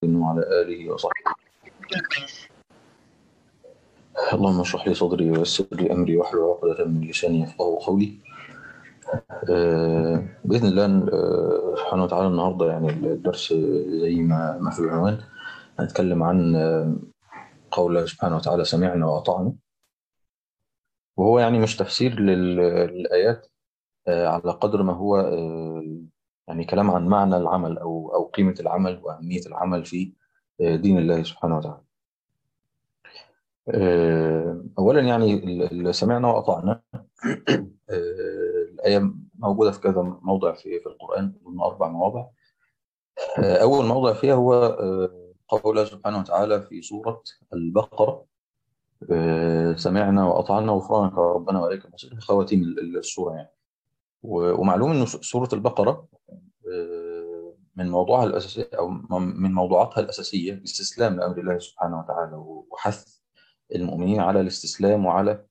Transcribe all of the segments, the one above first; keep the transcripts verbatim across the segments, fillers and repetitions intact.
وعلى آله وصحبه. اللهم اشرح لي صدري ويسر لي أمري واحلل عقدة من لساني يفقهوا قولي. آه بإذن الله آه سبحانه وتعالى النهاردة يعني الدرس زي ما ما في العنوان هنتكلم عن آه قول الله سبحانه وتعالى سمعنا وأطعنا، وهو يعني مش تفسير لل- للآيات آه على قدر ما هو آه يعني كلام عن معنى العمل أو أو قيمة العمل وأهمية العمل في آه دين الله سبحانه وتعالى. آه، أولا يعني اللي سمعنا وأطعنا آه، الآية موجودة في كذا موضع في في القرآن، من أربع مواضع. آه، أول موضع فيها هو آه، قول الله سبحانه وتعالى في سورة البقرة: آه، سمعنا وأطعنا غفرانك ربنا وإليك المصير، خواتيم ال- السورة يعني. و- ومعلوم أن سورة البقرة آه، من موضوعها الأساسي أو من موضوعاتها الأساسية الاستسلام لأمر الله سبحانه وتعالى، وحث المؤمنين على الاستسلام وعلى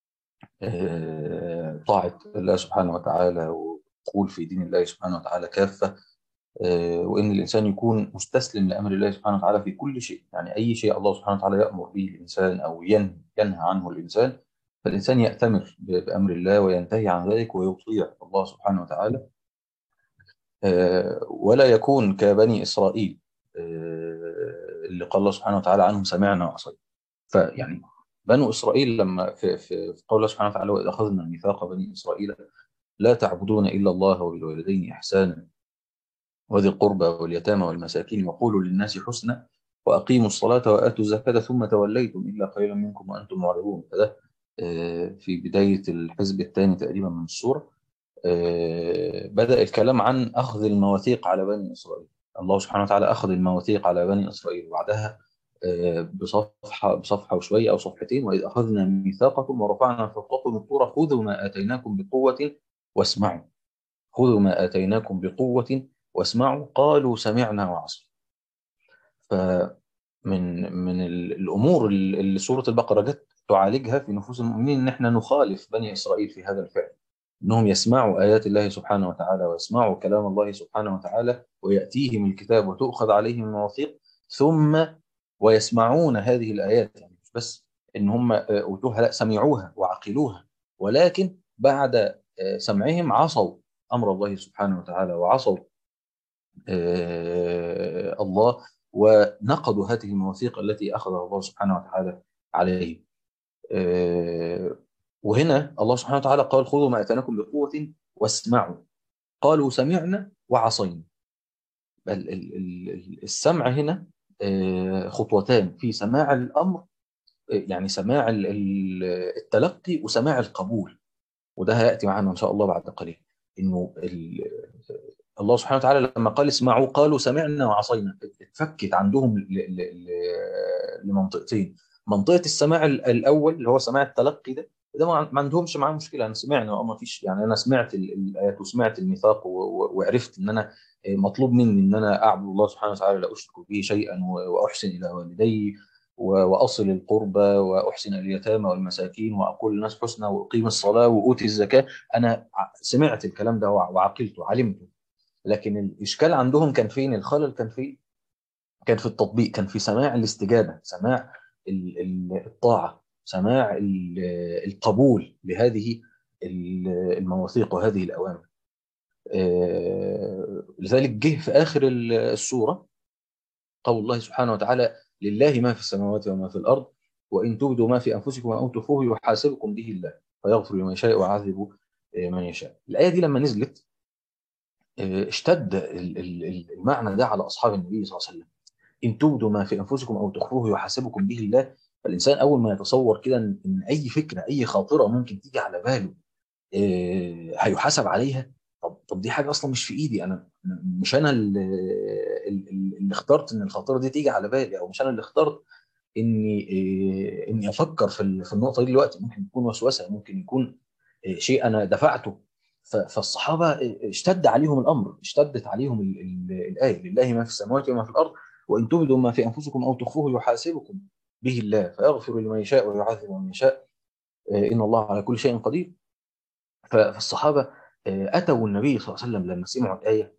آه، طاعة الله سبحانه وتعالى وقول في دين الله سبحانه وتعالى كافة. آه، وإن الإنسان يكون مستسلم لأمر الله سبحانه وتعالى في كل شيء، يعني أي شيء الله سبحانه وتعالى يأمر به الإنسان أو ينهى ينهى عنه الإنسان، فالإنسان يأتمر ب- بأمر الله وينتهي عن ذلك ويطيع الله سبحانه وتعالى. آه، ولا يكون كبني إسرائيل آه، اللي قال الله سبحانه وتعالى عنهم سمعنا وعصينا. فيعني بنو إسرائيل لما في في في قول الله سبحانه وتعالى: وإذ أخذنا ميثاق بني إسرائيل لا تعبدون إلا الله وبالوالدين إحسانا وذي القربى واليتامى والمساكين وقولوا للناس حسنا وأقيموا الصلاة وآتوا الزكاة ثم توليتم إلا قليلا منكم وأنتم معرضون. فده آه، في بداية الحزب الثاني تقريبا من السورة. آه، بدأ الكلام عن أخذ المواثيق على بني إسرائيل. الله سبحانه وتعالى أخذ المواثيق على بني إسرائيل، وبعدها آه، بصفحة بصفحة وشوية أو صفحتين: وإذ أخذنا ميثاقكم ورفعنا فوقكم الطور خذوا ما آتيناكم بقوة واسمعوا. خذوا ما آتيناكم بقوة واسمعوا قالوا سمعنا وعصينا. فمن من ال- الأمور اللي سورة البقرة جت تعالجها في نفوس المؤمنين إن إحنا نخالف بني إسرائيل في هذا الفعل، انهم يسمعوا ايات الله سبحانه وتعالى ويسمعوا كلام الله سبحانه وتعالى وياتيهم الكتاب وتؤخذ عليهم المواثيق، ثم ويسمعون هذه الايات. يعني مش بس ان هم آه، اوتوها، لا، سمعوها وعقلوها، ولكن بعد آه، سمعهم عصوا امر الله سبحانه وتعالى وعصوا آه، الله، ونقضوا هذه المواثيق التي اخذها الله سبحانه وتعالى عليهم. آه، وهنا الله سبحانه وتعالى قال: خذوا ما اتيناكم بقوه واسمعوا. قالوا سمعنا وعصينا. ال- ال- ال- السمع هنا آه، خطوتان في سماع الامر، آه، يعني سماع ال- ال- التلقي وسماع القبول. وده هياتي معنا ان شاء الله بعد قليل. انه ال- الله سبحانه وتعالى لما قال اسمعوا قالوا سمعنا وعصينا، اتفكت عندهم ل- ل- ل- لمنطقتين: منطقه السماع ال- الاول اللي هو سماع التلقي، ده ده ما ما عندهمش معاه مشكله، انا سمعنا اه ما فيش، يعني انا سمعت ال- الايات وسمعت الميثاق و- و- وعرفت ان انا مطلوب مني ان انا اعبد الله سبحانه وتعالى لا اشرك به شيئا و- واحسن الى والدي و- واصل القربى واحسن الى اليتامى والمساكين واقول للناس حسنى واقيم الصلاه واوتي الزكاه. انا ع- سمعت الكلام ده وع- وعقلته علمته. لكن الإشكال عندهم كان فين؟ الخلل كان فين؟ كان في التطبيق، كان في سماع الاستجابة، سماع ال- ال- الطاعة، سماع ال- القبول لهذه ال- المواثيق وهذه الأوامر. آه، لذلك جه في آخر ال- السورة قول الله سبحانه وتعالى: لله ما في السماوات وما في الأرض وإن تبدوا ما في أنفسكم أو تخفوه يحاسبكم به الله فيغفر لمن يشاء ويعذب آه، من يشاء. الآية دي لما نزلت اشتد ال- ال- المعنى ده على اصحاب النبي صلى الله عليه وسلم: ان تبدوا ما في انفسكم او تخفوه يحاسبكم به الله. فالانسان اول ما يتصور كده ان إن اي فكره اي خاطره ممكن تيجي على باله آه، هيحاسب عليها. طب طب دي حاجه اصلا مش في ايدي انا، مش انا اللي, اللي اخترت ان الخاطره دي تيجي على بالي، او مش انا اللي اخترت اني آه، اني افكر في ال- في النقطه دي دلوقتي. ممكن يكون وسوسه، ممكن يكون آه، شيء انا دفعته. ف- فالصحابه آه، اشتد عليهم الامر، اشتدت عليهم ال- ال- الايه: لله ما في السماوات وما في الارض وان تبدوا ما في انفسكم او تخفوه يحاسبكم به الله فيغفر لمن يشاء ويعذب من يشاء آه، ان الله على كل شيء قدير. ف- فالصحابه آه، اتوا النبي صلى الله عليه وسلم لما سمعوا الايه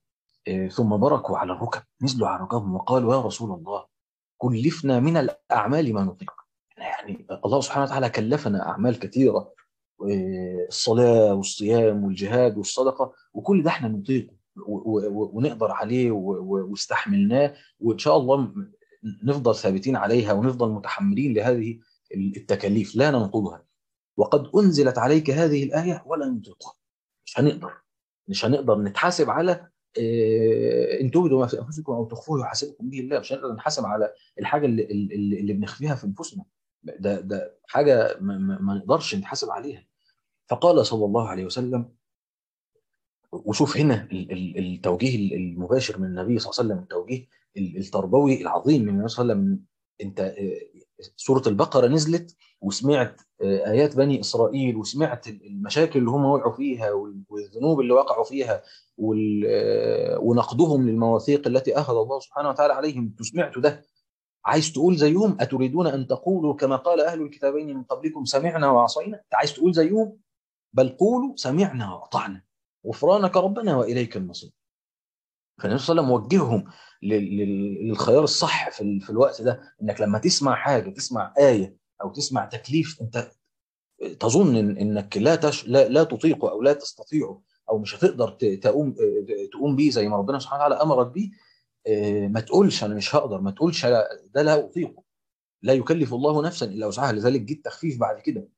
ثم بركوا على الركب، نزلوا على ركبهم وقالوا يا رسول الله كلفنا من الأعمال ما نطيق. يعني الله سبحانه وتعالى كلفنا أعمال كثيرة، الصلاة والصيام والجهاد والصدقة، وكل ده احنا نطيقه ونقدر عليه واستحملناه، وإن شاء الله نفضل ثابتين عليها ونفضل متحملين لهذه التكاليف لا ننقضها. وقد أنزلت عليك هذه الآية ولا نطيقها. مش هنقدر مش هنقدر نتحاسب على إيه، ان تبدوا ما في انفسكم او تخفوه يحاسبكم به الله. مش هنقدر نحاسب على الحاجه اللي, اللي, اللي بنخفيها في انفسنا. ده ده حاجه ما, ما ما نقدرش نتحاسب عليها. فقال صلى الله عليه وسلم، وشوف هنا ال- ال- التوجيه المباشر من النبي صلى الله عليه وسلم، التوجيه ال- التربوي العظيم من النبي صلى الله عليه وسلم. انت آه، سورة البقرة نزلت وسمعت آه، آيات بني إسرائيل، وسمعت المشاكل اللي هم وقعوا فيها وال- والذنوب اللي وقعوا فيها وال- آه، ونقضهم للمواثيق التي أخذ الله سبحانه وتعالى عليهم. انتوا سمعتوا ده، عايز تقول زيهم؟ أتريدون أن تقولوا كما قال أهل الكتابين من قبلكم سمعنا وعصينا؟ أنت عايز تقول زيهم؟ بل قولوا سمعنا وأطعنا غفرانك ربنا وإليك المصير. فالنبي صلى الله عليه وسلم وجههم لل- لل- للخيار الصح في ال- في الوقت ده، انك لما تسمع حاجه، تسمع ايه او تسمع تكليف انت تظن إن انك لا تش لا, لا تطيقه او لا تستطيعه او مش هتقدر ت- تقوم تقوم بيه زي ما ربنا سبحانه وتعالى امرك بيه، آه، ما تقولش انا مش هقدر، ما تقولش لا- ده لا اطيقه. لا يكلف الله نفسا الا وسعها، لذلك جه التخفيف بعد كده.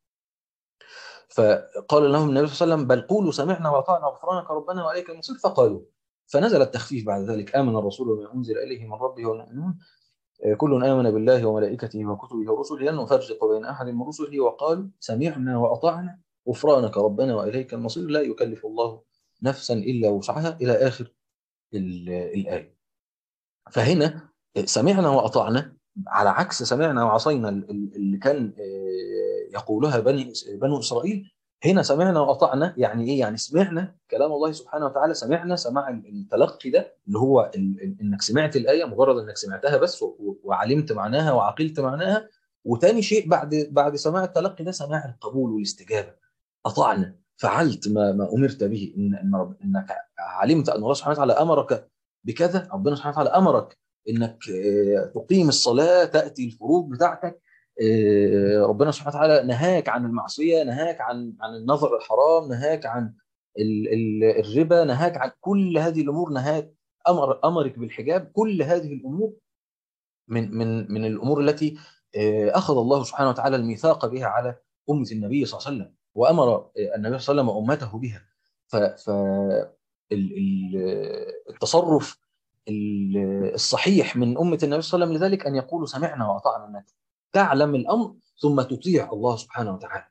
فقال لهم النبي صلى الله عليه وسلم بل قولوا سمعنا واطعنا غفرانك ربنا واليك المصير، فقالوا. فنزل التخفيف بعد ذلك امن الرسول بما انزل اليه من ربه والمؤمنون كل امن بالله وملائكته وكتبه ورسله لن نفرق بين احد من رسله وقالوا سمعنا واطعنا غفرانك ربنا واليك المصير لا يكلف الله نفسا الا وسعها الى اخر ال- الايه. فهنا سمعنا واطعنا على عكس سمعنا وعصينا اللي كان آه، يقولها بني بنو اسرائيل. هنا سمعنا واطعنا يعني ايه؟ يعني سمعنا كلام الله سبحانه وتعالى، سمعنا سماع التلقي ده اللي هو ال- ال- انك سمعت الايه، مجرد انك سمعتها بس و- وعلمت معناها وعقلت معناها. وتاني شيء بعد بعد سماع التلقي ده سماع القبول والاستجابه. اطعنا، فعلت ما ما امرت به، ان ان رب انك علمت ان الله سبحانه وتعالى امرك بكذا. ربنا سبحانه وتعالى امرك انك آه، تقيم الصلاه، تاتي الفروض بتاعتك. آه، ربنا سبحانه وتعالى نهاك عن المعصيه، نهاك عن عن النظر الحرام، نهاك عن ال- ال- الربا، نهاك عن كل هذه الامور، نهاك امر امرك بالحجاب. كل هذه الامور من من من الامور التي آه، اخذ الله سبحانه وتعالى الميثاق بها على امه النبي صلى الله عليه وسلم، وامر آه، النبي صلى الله عليه وسلم امته بها. ف ف ال- ال- التصرف ال- الصحيح من امه النبي صلى الله عليه وسلم لذلك ان يقولوا سمعنا واطعنا، انك تعلم الامر ثم تطيع الله سبحانه وتعالى.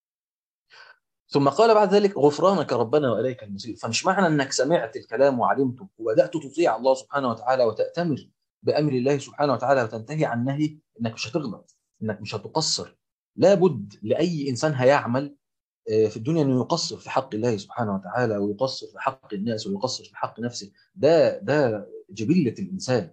ثم قال بعد ذلك غفرانك ربنا واليك المصير. فمش معنى انك سمعت الكلام وعلمته وبدات تطيع الله سبحانه وتعالى وتاتمر بامر الله سبحانه وتعالى وتنتهي عن نهي انك مش هتغلط، انك مش هتقصر. لابد لاي انسان هيعمل آه، في الدنيا انه يقصر في حق الله سبحانه وتعالى، ويقصر في حق الناس، ويقصر في حق نفسه. ده ده جبلة الانسان.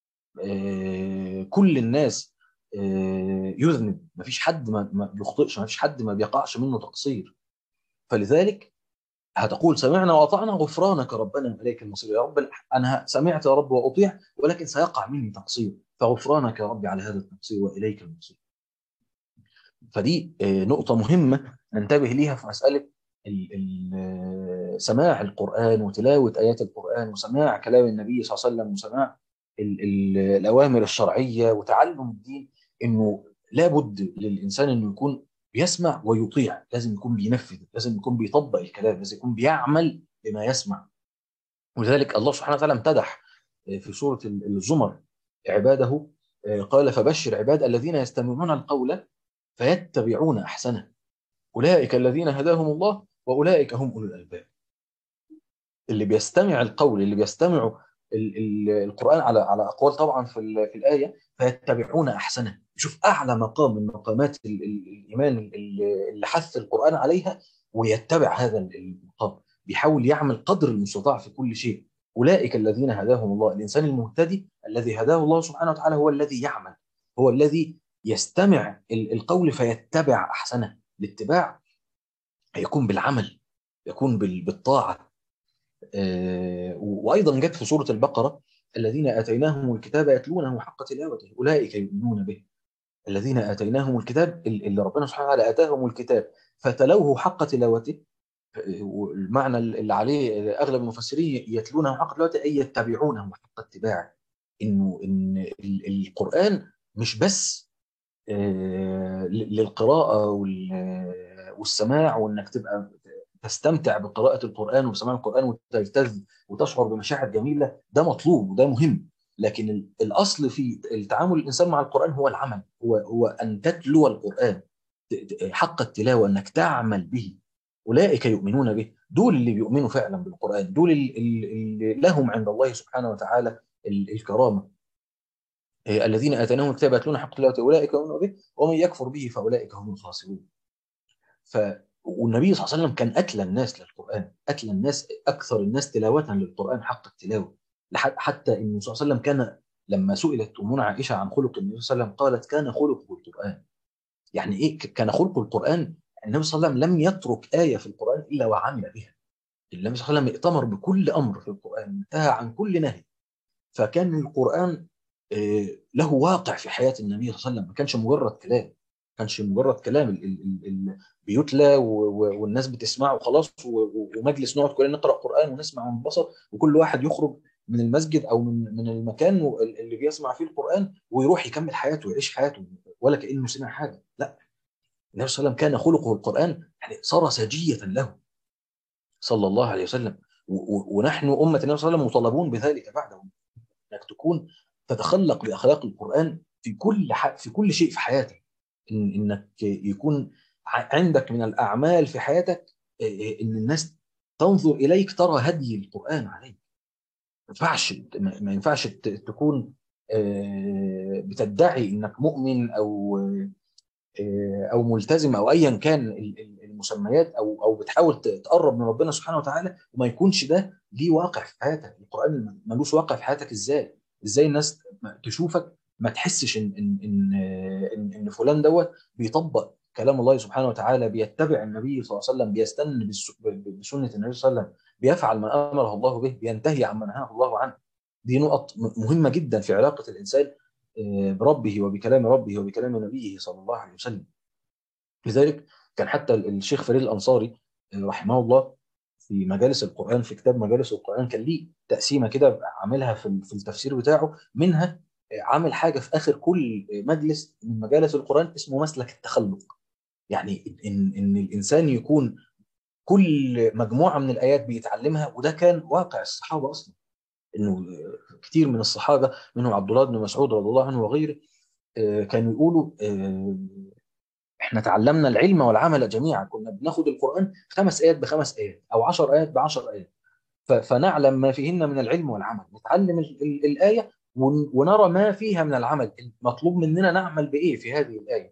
آه، كل الناس آه، يذنب، مفيش حد ما ما بيخطئش، مفيش حد ما بيقعش منه تقصير. فلذلك هتقول سمعنا واطعنا غفرانك ربنا واليك المصير. يا رب انا سمعت يا رب واطيع، ولكن سيقع مني تقصير، فغفرانك يا رب على هذا التقصير واليك المصير. فدي آه، نقطة مهمة ننتبه ليها في مسألة ال- ال- آه، سماع القرآن وتلاوة آيات القرآن وسماع كلام النبي صلى الله عليه وسلم وسماع ال- ال- الأوامر الشرعية وتعلم الدين. إنه لابد للإنسان إنه يكون بيسمع ويطيع، لازم يكون بينفذ، لازم يكون بيطبق الكلام، لازم يكون بيعمل بما يسمع. ولذلك الله سبحانه وتعالى امتدح آه، في سورة الزمر عباده، آه، قال فبشر عباد الذين يستمعون القول فيتبعون احسنه اولئك الذين هداهم الله واولئك هم اولو الالباب. اللي بيستمع القول، اللي بيستمعوا ال- ال- القران على على اقوال طبعا في ال- في الايه، فيتبعون احسنه. شوف اعلى مقام من مقامات ال- ال- الايمان ال- اللي حث القران عليها، ويتبع هذا ال- المقام، بيحاول يعمل قدر المستطاع في كل شيء. اولئك الذين هداهم الله. الانسان المهتدي الذي هداه الله سبحانه وتعالى هو الذي يعمل، هو الذي يستمع ال- القول فيتبع احسنه. الاتباع يكون بالعمل، يكون بال- بالطاعه. آه، وأيضا جت في سورة البقرة: الذين آتيناهم الكتاب يتلونه حق تلاوته أولئك يؤمنون به. الذين آتيناهم الكتاب، اللي ربنا سبحانه وتعالى آتاهم الكتاب فتلوه حق تلاوته. المعنى اللي عليه اغلب المفسرين: يتلونه حق تلاوته اي يتبعونه حق اتباعه. انه ان ال- القران مش بس آه، للقراءه وال- والسماع، وانك تبقى تستمتع بقراءه القران وبسماع القران وتلتذ وتشعر بمشاعر جميله، ده مطلوب وده مهم. لكن ال- الاصل في التعامل الانسان مع القران هو العمل، هو هو ان تتلو القران ت- ت- حق التلاوه، انك تعمل به. اولئك يؤمنون به، دول اللي بيؤمنوا فعلا بالقران، دول ال- ال- اللي لهم عند الله سبحانه وتعالى ال- الكرامه. إيه، الذين اتيناهم الكتاب يتلون حق تلاوته اولئك يؤمنون به ومن يكفر به فاولئك هم الخاسرون. ف والنبي صلى الله عليه وسلم كان اتلى الناس للقران، اتلى الناس، اكثر الناس تلاوه للقران حق التلاوه. لح- حتى ان صلى الله عليه وسلم كان لما سئلت امنا عائشه عن خلق النبي صلى الله عليه وسلم قالت: كان خلقه القران. يعني ايه ك- كان خلقه القران؟ النبي صلى الله عليه وسلم لم يترك ايه في القران الا وعمل بها. النبي صلى الله عليه وسلم ائتمر بكل امر في القران، انتهى عن كل نهي. فكان القران آه، له واقع في حياه النبي صلى الله عليه وسلم، ما كانش مجرد كلام، ما كانش مجرد كلام ال- ال- ال- ال- بيتلى و- و- والناس بتسمعه وخلاص، و- و- ومجلس نقعد كلنا نقرا قران ونسمع وننبسط، وكل واحد يخرج من المسجد او من من المكان اللي بيسمع فيه القران ويروح يكمل حياته ويعيش حياته ولا كانه سمع حاجه. لا، النبي صلى الله عليه وسلم كان خلقه القران، يعني صار سجيه له صلى الله عليه وسلم. و- و- ونحن أمة النبي صلى الله عليه وسلم مطالبون بذلك بعده، انك تكون تتخلق باخلاق القران في كل ح... في كل شيء في حياتك. إن... انك يكون ع- عندك من الاعمال في حياتك إيه، ان الناس تنظر اليك ترى هدي القران عليك. ما ينفعش ما ما ينفعش ت- تكون آه، بتدعي انك مؤمن او آه، او ملتزم او ايا كان ال- ال- المسميات، او او بتحاول ت- تقرب من ربنا سبحانه وتعالى وما يكونش ده ليه واقع في حياتك. القران ملوش واقع في حياتك ازاي؟ ازاي الناس تشوفك ما تحسش ان ان ان ان, إن فلان دوت بيطبق كلام الله سبحانه وتعالى، بيتبع النبي صلى الله عليه وسلم، بيستن بالس- ب- بسنه النبي صلى الله عليه وسلم، بيفعل ما امره الله به، بينتهي عما نهاه الله عنه. دي نقط م- مهمه جدا في علاقه الانسان آه، بربه وبكلام ربه وبكلام نبيه صلى الله عليه وسلم. لذلك كان حتى الشيخ فريد الأنصاري رحمه الله في مجالس القرآن، في كتاب مجالس القرآن، كان ليه تقسيمة كده عاملها في في التفسير بتاعه. منها عامل حاجة في آخر كل مجلس من مجالس القرآن اسمه مسلك التخلق. يعني إن إن الإنسان يكون كل مجموعة من الآيات بيتعلمها، وده كان واقع الصحابة أصلا. إنه كتير من الصحابة منهم عبد الله بن مسعود رضي الله عنه وغيره آه، كانوا يقولوا آه، احنا تعلمنا العلم والعمل جميعا. كنا بناخد القرآن خمس آيات بخمس آيات أو عشر آيات بعشر آيات، ف- فنعلم ما فيهن من العلم والعمل، نتعلم ال- ال- الآية ون- ونرى ما فيها من العمل، المطلوب مننا نعمل بإيه في هذه الآية.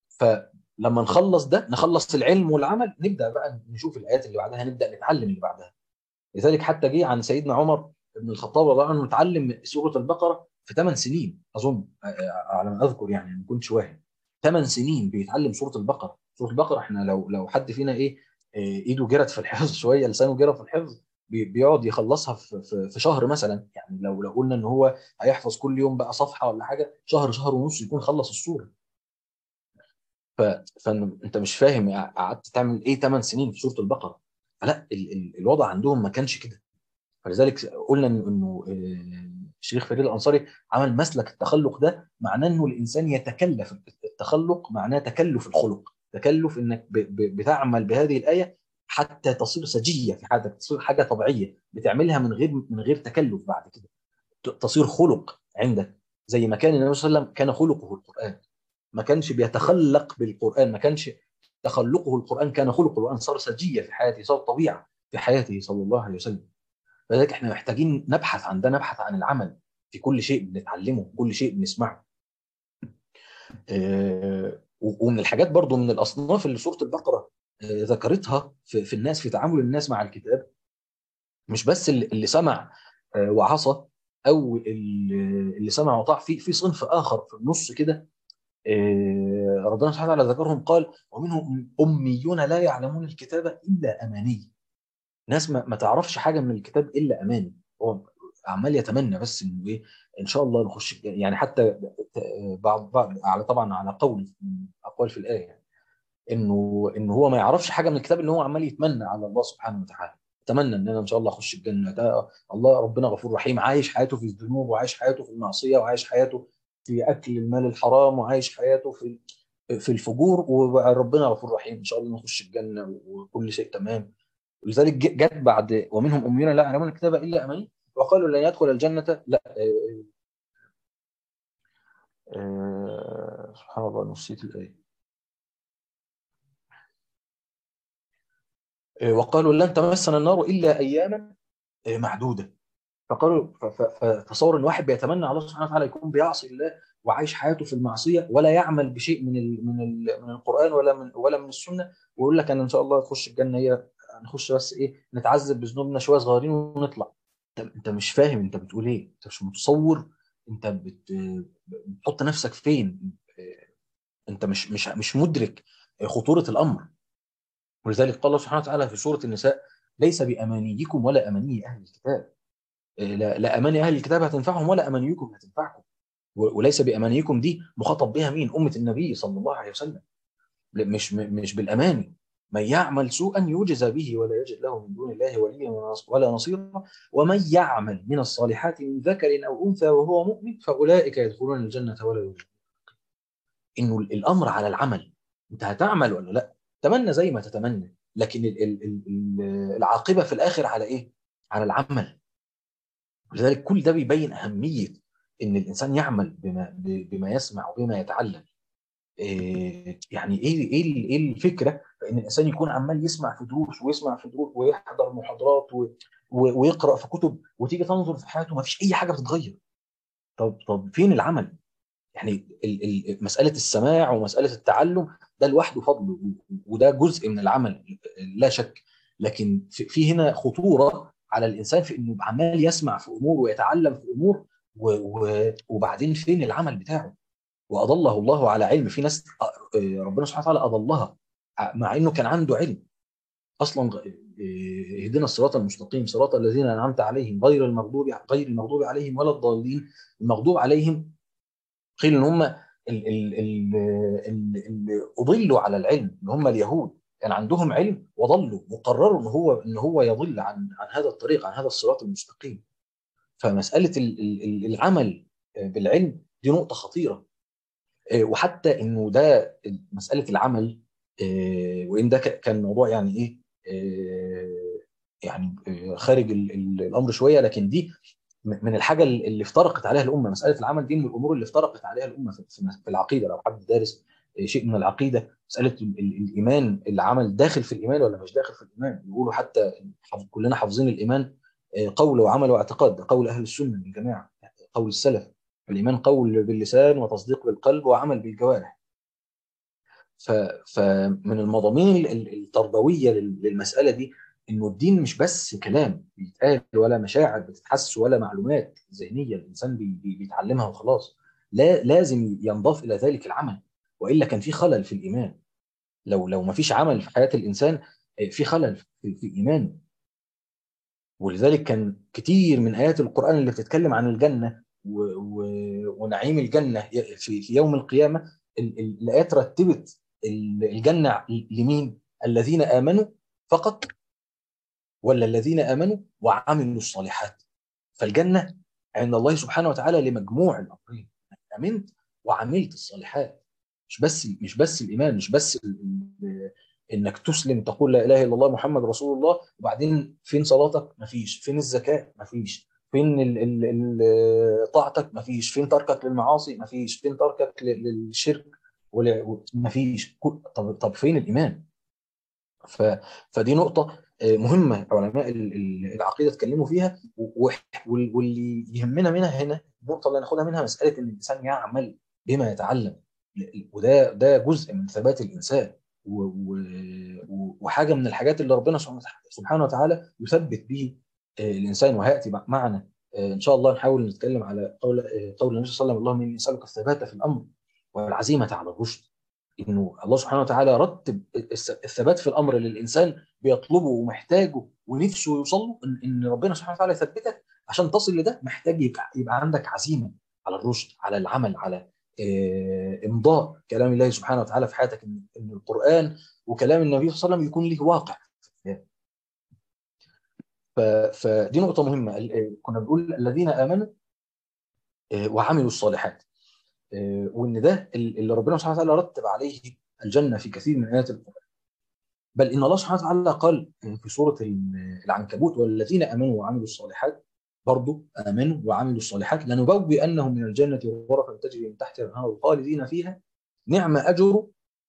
فلما نخلص ده، نخلص العلم والعمل، نبدأ بقى نشوف الآيات اللي بعدها، نبدأ نتعلم اللي بعدها. لذلك حتى جه عن سيدنا عمر بن الخطاب رضي الله عنه اتعلم سورة البقرة في ثمان سنين أظن، آه، آه، على ما أذكر، يعني ما كنتش واهم. ثمان سنين بيتعلم سورة البقرة. سورة البقرة احنا لو لو حد فينا ايه آه، ايده جرت في الحفظ شوية، لسانه جرى في الحفظ، بي- بيقعد يخلصها في في في شهر مثلا. يعني لو لو قلنا ان هو هيحفظ كل يوم بقى صفحة ولا حاجة، شهر شهر ونص يكون خلص السورة. ف... فانت مش فاهم يعني قعدت تعمل ايه ثمان سنين في سورة البقرة. فلا ال... ال... الوضع عندهم ما كانش كده. فلذلك قلنا انه إنه، آه، الشيخ فريد الانصاري عمل مسلك التخلق ده، معناه انه الانسان يتكلف. التخلق معناه تكلف الخلق، تكلف انك ب- ب- بتعمل بهذه الايه حتى تصير سجيه في حياتك، تصير حاجه طبيعيه بتعملها من غير من غير تكلف بعد كده، ت- تصير خلق عندك. زي ما كان النبي صلى الله عليه وسلم كان خلقه القران، ما كانش بيتخلق بالقران، ما كانش تخلقه القران، كان خلقه القران، صار سجيه في حياته، صار طبيعه في حياته صلى الله عليه وسلم. فلذلك احنا محتاجين نبحث عن ده، نبحث عن العمل في كل شيء بنتعلمه، كل شيء بنسمعه. آه، و- ومن الحاجات برضو من الأصناف اللي سورة البقرة آه، ذكرتها في, في الناس، في تعامل الناس مع الكتاب، مش بس اللي, اللي سمع آه، وعصى، أو اللي, اللي سمع وطاع، في في صنف آخر في النص كده آه، ربنا سبحانه وتعالى ذكرهم قال: ومنهم أميون لا يعلمون الكتاب إلا أماني. ناس ما, ما تعرفش حاجه من الكتاب الا اماني، هو عمال يتمنى بس انه ايه، ان شاء الله نخش الجنة. يعني حتى بعض بعض على طبعا على قول من اقوال في الايه يعني، انه انه هو ما يعرفش حاجه من الكتاب، ان هو عمال يتمنى على الله سبحانه وتعالى، اتمنى ان انا ان شاء الله اخش الجنه. ده الله ربنا غفور رحيم، عايش حياته في الذنوب، وعايش حياته في المعصيه، وعايش حياته في اكل المال الحرام، وعايش حياته في في الفجور، وربنا غفور رحيم ان شاء الله نخش الجنه وكل شيء تمام. ولذلك جت بعد ومنهم اميون لا يعلمون الكتاب الا اماني وقالوا لن يدخل الجنه. لا آه، آه، سبحان الله نسيت الايه. آه، وقالوا لن تمسنا النار الا اياما آه، معدوده. فقالوا ف- ف- فتصور ان واحد بيتمنى على الله سبحانه وتعالى يكون بيعصي الله وعايش حياته في المعصيه، ولا يعمل بشيء من ال من ال من القران ولا من ولا من السنه، ويقول لك انا ان شاء الله اخش الجنه، هي نخش بس ايه، نتعذب بذنوبنا شويه صغيرين ونطلع. انت انت مش فاهم انت بتقول ايه، انت مش متصور انت بت بتحط نفسك فين. انت مش مش مش مدرك خطوره الامر. ولذلك قال الله سبحانه وتعالى في سوره النساء: ليس بامانيكم ولا اماني اهل الكتاب. لا, لا اماني اهل الكتاب هتنفعهم ولا امانيكم هتنفعكم. و- وليس بامانيكم دي مخاطب بها مين؟ امه النبي صلى الله عليه وسلم. لا، مش م- مش بالاماني. من يعمل سوءا يجزى به ولا يجد له من دون الله وليا ولا نصيرا، ومن يعمل من الصالحات من ذكر او انثى وهو مؤمن فاولئك يدخلون الجنه ولا يظلمون. انه الامر على العمل، انت هتعمل ولا لا؟ تمنى زي ما تتمنى، لكن ال- ال- ال- ال- العاقبه في الاخر على ايه؟ على العمل. ولذلك كل ده بيبين أهمية إن الإنسان يعمل بما بما يسمع وبما يتعلم. إيه يعني إيه إيه إيه الفكرة فإن الإنسان يكون عمال يسمع في دروس ويسمع في دروس ويحضر محاضرات و- و- ويقرأ في كتب، وتيجي تنظر في حياته ما فيش أي حاجة بتتغير. طب طب فين العمل؟ يعني ال- ال- مسألة السماع ومسألة التعلم ده لوحده فضل، و- وده جزء من العمل لا شك. لكن في في هنا خطورة على الإنسان في إنه عمال يسمع في أمور ويتعلم في أمور، و- و- وبعدين فين العمل بتاعه؟ وأضله الله على علم. في ناس آه، ربنا سبحانه وتعالى أضلها مع إنه كان عنده علم أصلا. آه، اهدنا الصراط المستقيم صراط الذين أنعمت عليهم غير المغضوب غير المغضوب عليهم ولا الضالين. المغضوب عليهم قيل ان هم ال- ال- ال- ال- اللي اضلوا على العلم، اللي هم اليهود، كان عندهم علم وضلوا وقرروا ان هو ان هو يضل عن عن هذا الطريق، عن هذا الصراط المستقيم. فمساله ال- ال- ال- العمل بالعلم دي نقطه خطيره. آه، وحتى انه ده مساله العمل، آه، وان ده ك- كان موضوع يعني ايه، آه، يعني آه، خارج ال- ال- الامر شويه، لكن دي من الحاجه اللي افترقت عليها الامه. مساله العمل دي من الامور اللي افترقت عليها الامه في في العقيده. لو حد دارس شيء من العقيده، مساله ال- ال- الايمان، العمل داخل في الايمان ولا مش داخل في الايمان. يقولوا حتى حف- كلنا حافظين الايمان آه، قول وعمل واعتقاد، ده قول اهل السنه الجماعه، قول السلف. الايمان قول باللسان وتصديق بالقلب وعمل بالجوارح. ف- فمن المضامين ال- ال- التربويه لل- للمساله دي انه الدين مش بس كلام بيتقال، ولا مشاعر بتتحس، ولا معلومات ذهنيه الانسان بي- بي- بيتعلمها وخلاص. لا، لازم ينضاف الى ذلك العمل، والا كان في خلل في الايمان. لو لو ما فيش عمل في حياه الانسان آه، في خلل في, في ايمانه. ولذلك كان كتير من ايات القران اللي بتتكلم عن الجنه و و ونعيم الجنه في في يوم القيامه، ال- ال- الايات رتبت ال- الجنه لمين؟ الذين امنوا فقط، ولا الذين امنوا وعملوا الصالحات؟ فالجنه عند الله سبحانه وتعالى لمجموع الامرين: امنت وعملت الصالحات. مش بس مش بس الايمان، مش بس ال- ال- انك تسلم تقول لا اله الا الله محمد رسول الله، وبعدين فين صلاتك؟ مفيش. فين الزكاه؟ مفيش. فين ال ال ال طاعتك؟ مفيش. فين تركك للمعاصي؟ مفيش. فين تركك لل- للشرك؟ ولا- مفيش. طب طب فين الايمان؟ ف... فدي نقطة آه، مهمة علماء ال- ال- العقيدة اتكلموا فيها. و- وال- واللي يهمنا منها هنا، النقطة اللي هناخدها منها مسألة إن الإنسان يعمل بما يتعلم. وده ده جزء من ثبات الإنسان، و- و- وحاجة من الحاجات اللي ربنا سبحانه وتعالى يثبت به آه، الإنسان. وهيأتي معنا آه، إن شاء الله نحاول نتكلم على قول آه، قول النبي صلى الله عليه وسلم: اللهم إني أسألك الثبات في الأمر والعزيمة على الرشد. انه الله سبحانه وتعالى رتب الثبات في الامر اللي الانسان بيطلبه ومحتاجه ونفسه يوصل له، ان إن ربنا سبحانه وتعالى يثبتك عشان تصل لده. محتاج يبقى, يبقى عندك عزيمه على الرشد، على العمل، على آه، امضاء كلام الله سبحانه وتعالى في حياتك، ان إن القران وكلام النبي صلى الله عليه وسلم يكون له واقع. ف- فدي نقطه مهمه. ال- آه، كنا بنقول الذين امنوا آه، وعملوا الصالحات، آه، وان ده اللي ربنا سبحانه وتعالى رتب عليه الجنه في كثير من ايات القران. بل ان الله سبحانه وتعالى قال في سوره العنكبوت: والذين امنوا وعملوا الصالحات، برضو امنوا وعملوا الصالحات لنبوئنهم من الجنه غرفا تجري من تحتها الانهار خالدين فيها نعم اجر.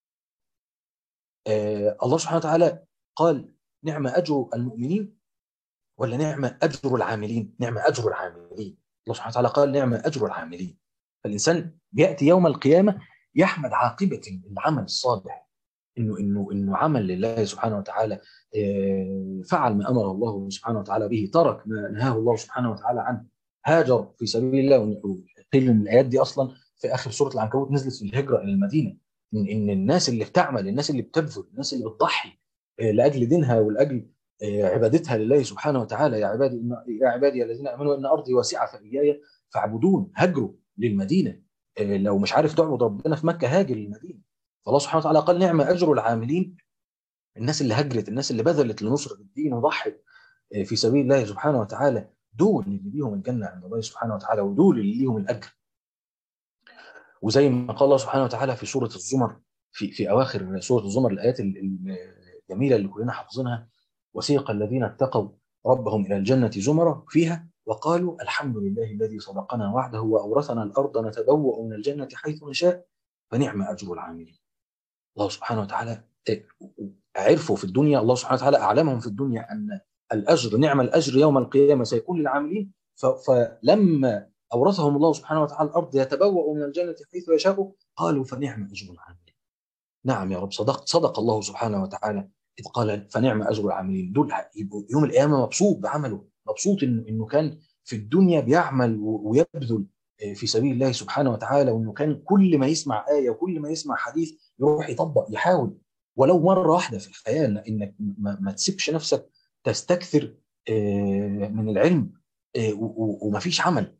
آه الله سبحانه وتعالى قال: نعم اجر المؤمنين ولا نعم اجر العاملين؟ نعم اجر العاملين. الله سبحانه وتعالى قال: نعم اجر العاملين. فالانسان بياتي يوم القيامه يحمد عاقبه العمل الصالح، انه انه انه عمل لله سبحانه وتعالى، آه، فعل ما امر الله سبحانه وتعالى به، ترك ما نهاه الله سبحانه وتعالى عنه، هاجر في سبيل الله. قيل من الايات دي اصلا في اخر سوره العنكبوت نزلت في الهجره الى المدينه، ان ان الناس اللي بتعمل، الناس اللي بتبذل، الناس اللي بتضحي آه، لاجل دينها ولاجل آه، عبادتها لله سبحانه وتعالى. يا عبادي إن يا عبادي الذين امنوا ان ارضي واسعه فاياي فاعبدون. هاجروا للمدينه. آه، لو مش عارف تعبد ربنا في مكه هاجر للمدينه. فالله سبحانه وتعالى قال: نعم اجر العاملين. الناس اللي هجرت، الناس اللي بذلت لنصره الدين وضحت في سبيل الله سبحانه وتعالى، دول اللي ليهم الجنه عند الله سبحانه وتعالى، ودول اللي ليهم الاجر. وزي ما قال الله سبحانه وتعالى في سوره الزمر، في في اواخر سوره الزمر، الايات الجميله اللي كلنا حافظينها: وسيق الذين اتقوا ربهم الى الجنه زمرا فيها وقالوا الحمد لله الذي صدقنا وعده واورثنا الارض نتبوأ من الجنه حيث نشاء فنعم اجر العاملين. الله سبحانه وتعالى عرفوا في الدنيا، الله سبحانه وتعالى أعلمهم في الدنيا أن الأجر، نعم الأجر يوم القيامة سيكون للعاملين. فلما أورثهم الله سبحانه وتعالى الأرض يتبوأ من الجنة حيث يشاء قالوا فنعم أجر العاملين. نعم يا رب، صدق صدق الله سبحانه وتعالى إذ قال فنعم أجر العاملين. دول يبقوا يوم القيامة مبسوط بعمله، مبسوط إنه إنه كان في الدنيا بيعمل ويبذل في سبيل الله سبحانه وتعالى، وإنه كان كل ما يسمع آية وكل ما يسمع حديث يروح يطبق، يحاول ولو مرة واحدة في الحياة، إنك ما, ما تسيبش نفسك تستكثر من العلم وما فيش عمل.